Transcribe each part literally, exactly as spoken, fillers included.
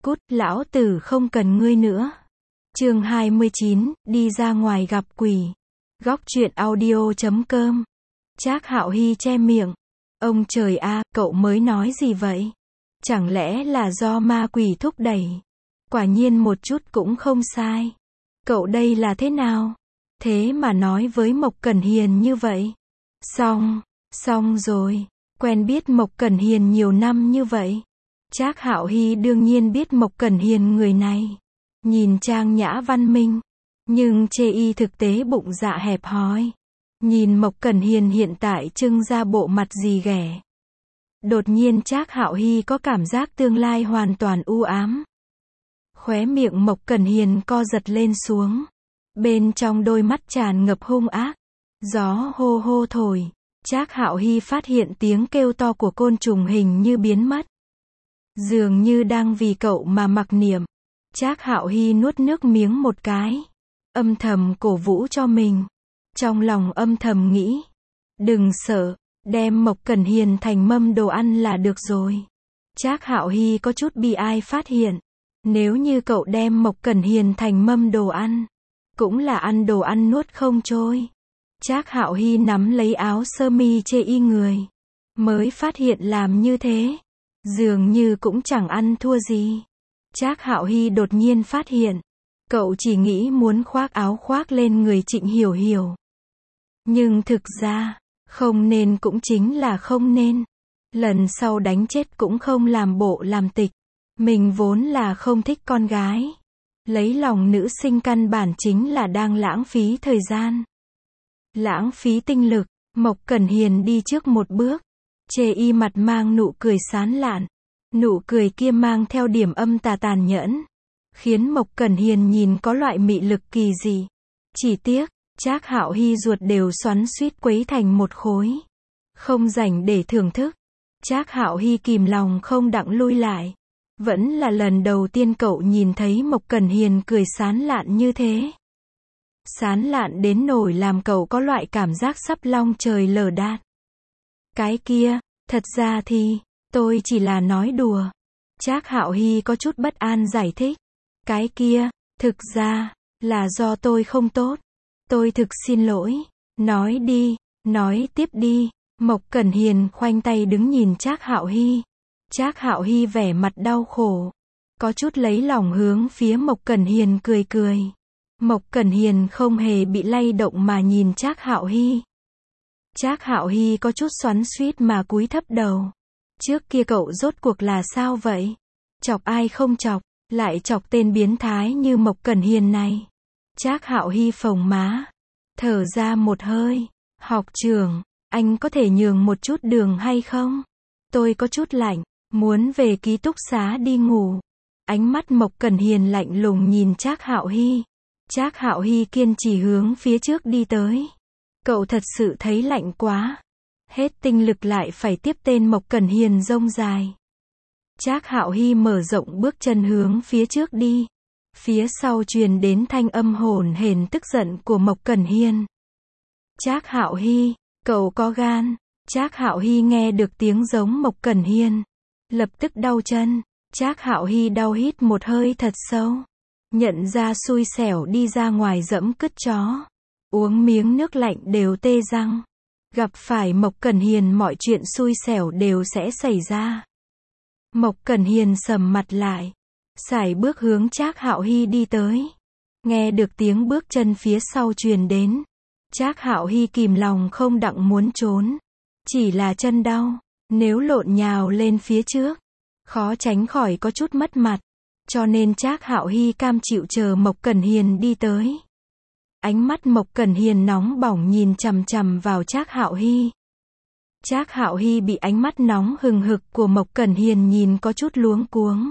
Cút, lão tử không cần ngươi nữa. Chương hai mươi chín, đi ra ngoài gặp quỷ. Góc truyện audio chấm com. Trác Hạo Hy che miệng. Ông trời a, cậu mới nói gì vậy? Chẳng lẽ là do ma quỷ thúc đẩy? Quả nhiên một chút cũng không sai. Cậu đây là thế nào? Thế mà nói với Mộc Cẩn Hiền như vậy. Xong, xong rồi. Quen biết Mộc Cẩn Hiền nhiều năm như vậy. Trác Hạo Hy đương nhiên biết Mộc Cẩn Hiền người này. Nhìn trang nhã văn minh. Nhưng chê y thực tế bụng dạ hẹp hòi. Nhìn Mộc Cẩn Hiền hiện tại trưng ra bộ mặt gì ghẻ. Đột nhiên Trác Hạo Hy có cảm giác tương lai hoàn toàn u ám. Khóe miệng Mộc Cẩn Hiền co giật lên xuống. Bên trong đôi mắt tràn ngập hung ác. Gió hô hô thổi. Trác Hạo Hy phát hiện tiếng kêu to của côn trùng hình như biến mất. Dường như đang vì cậu mà mặc niệm. Trác Hạo Hy nuốt nước miếng một cái. Âm thầm cổ vũ cho mình. Trong lòng âm thầm nghĩ. Đừng sợ, đem Mộc Cẩn Hiền thành mâm đồ ăn là được rồi. Trác Hạo Hy có chút bi ai phát hiện. Nếu như cậu đem Mộc Cẩn Hiền thành mâm đồ ăn, cũng là ăn đồ ăn nuốt không trôi. Trác Hạo Hy nắm lấy áo sơ mi chê y người. Mới phát hiện làm như thế. Dường như cũng chẳng ăn thua gì. Trác Hạo Hy đột nhiên phát hiện. Cậu chỉ nghĩ muốn khoác áo khoác lên người Trịnh Hiểu Hiểu. Nhưng thực ra, không nên cũng chính là không nên. Lần sau đánh chết cũng không làm bộ làm tịch. Mình vốn là không thích con gái. Lấy lòng nữ sinh căn bản chính là đang lãng phí thời gian. Lãng phí tinh lực. Mộc Cẩn Hiền đi trước một bước. Chê y mặt mang nụ cười sán lạn. Nụ cười kia mang theo điểm âm tà tàn nhẫn. Khiến Mộc Cẩn Hiền nhìn có loại mị lực kỳ dị. Chỉ tiếc, Trác Hạo Hy ruột đều xoắn xuýt quấy thành một khối. Không rảnh để thưởng thức. Trác Hạo Hy kìm lòng không đặng lui lại. Vẫn là lần đầu tiên cậu nhìn thấy Mộc Cẩn Hiền cười sán lạn như thế. Sán lạn đến nỗi làm cậu có loại cảm giác sắp long trời lở đất. Cái kia, thật ra thì, tôi chỉ là nói đùa. Trác Hạo Hy có chút bất an giải thích. Cái kia, thực ra, là do tôi không tốt. Tôi thực xin lỗi. Nói đi, nói tiếp đi. Mộc Cẩn Hiền khoanh tay đứng nhìn Trác Hạo Hy. Trác Hạo Hy vẻ mặt đau khổ. Có chút lấy lòng hướng phía Mộc Cẩn Hiền cười cười. Mộc Cẩn Hiền không hề bị lay động mà nhìn Trác Hạo Hy. Trác Hạo Hy có chút xoắn xuýt mà cúi thấp đầu. Trước kia cậu rốt cuộc là sao vậy? Chọc ai không chọc, lại chọc tên biến thái như Mộc Cẩn Hiền này. Trác Hạo Hy phồng má. Thở ra một hơi. Học trưởng, anh có thể nhường một chút đường hay không? Tôi có chút lạnh, muốn về ký túc xá đi ngủ. Ánh mắt Mộc Cẩn Hiền lạnh lùng nhìn Trác Hạo Hy. Trác Hạo Hy kiên trì hướng phía trước đi tới. Cậu thật sự thấy lạnh quá. Hết tinh lực lại phải tiếp tên Mộc Cẩn Hiền rông dài. Trác Hạo Hy mở rộng bước chân hướng phía trước đi. Phía sau truyền đến thanh âm hổn hển tức giận của Mộc Cẩn Hiền. Trác Hạo Hy, cậu có gan. Trác Hạo Hy nghe được tiếng giống Mộc Cẩn Hiền. Lập tức đau chân. Trác Hạo Hy đau hít một hơi thật sâu. Nhận ra xui xẻo đi ra ngoài dẫm cứt chó. Uống miếng nước lạnh đều tê răng. Gặp phải Mộc Cẩn Hiền mọi chuyện xui xẻo đều sẽ xảy ra. Mộc Cẩn Hiền sầm mặt lại. Sải bước hướng Trác Hạo Hy đi tới. Nghe được tiếng bước chân phía sau truyền đến. Trác Hạo Hy kìm lòng không đặng muốn trốn. Chỉ là chân đau. Nếu lộn nhào lên phía trước, khó tránh khỏi có chút mất mặt. Cho nên Trác Hạo Hy cam chịu chờ Mộc Cẩn Hiền đi tới. Ánh mắt Mộc Cẩn Hiền nóng bỏng nhìn chằm chằm vào Trác Hạo Hy. Trác Hạo Hy bị ánh mắt nóng hừng hực của Mộc Cẩn Hiền nhìn có chút luống cuống.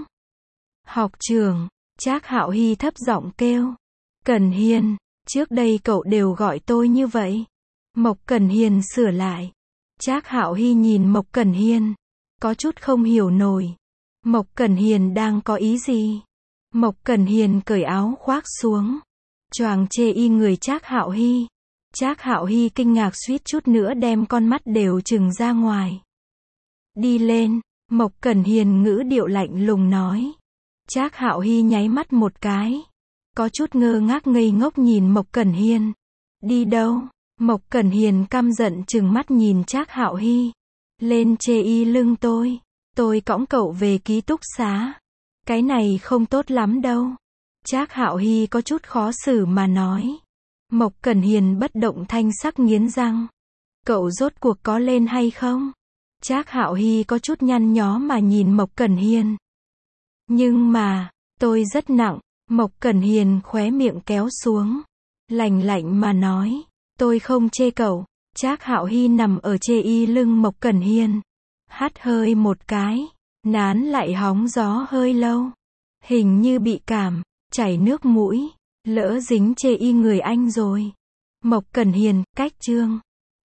Học trưởng, Trác Hạo Hy thấp giọng kêu. Cẩn Hiền, trước đây cậu đều gọi tôi như vậy. Mộc Cẩn Hiền sửa lại. Trác Hạo Hy nhìn Mộc Cẩn Hiền, có chút không hiểu nổi. Mộc Cẩn Hiền đang có ý gì? Mộc Cẩn Hiền cởi áo khoác xuống. Choàng chê y người Trác Hạo Hy. Trác Hạo Hy kinh ngạc suýt chút nữa đem con mắt đều trừng ra ngoài. Đi lên, Mộc Cẩn Hiền ngữ điệu lạnh lùng nói. Trác Hạo Hy nháy mắt một cái. Có chút ngơ ngác ngây ngốc nhìn Mộc Cẩn Hiên. Đi đâu? Mộc Cẩn Hiền căm giận trừng mắt nhìn Trác Hạo Hy. Lên chê y lưng tôi. Tôi cõng cậu về ký túc xá. Cái này không tốt lắm đâu. Trác Hạo Hy có chút khó xử mà nói. Mộc Cẩn Hiền bất động thanh sắc nghiến răng. Cậu rốt cuộc có lên hay không? Trác Hạo Hy có chút nhăn nhó mà nhìn Mộc Cẩn Hiên. Nhưng mà, tôi rất nặng. Mộc Cẩn Hiền khóe miệng kéo xuống. Lạnh lạnh mà nói. Tôi không chê cậu. Trác Hạo Hy nằm ở chê y lưng Mộc Cẩn Hiên. Hắt hơi một cái. Nán lại hóng gió hơi lâu. Hình như bị cảm. Chảy nước mũi. Lỡ dính chê y người anh rồi. Mộc Cẩn Hiền, cách chương.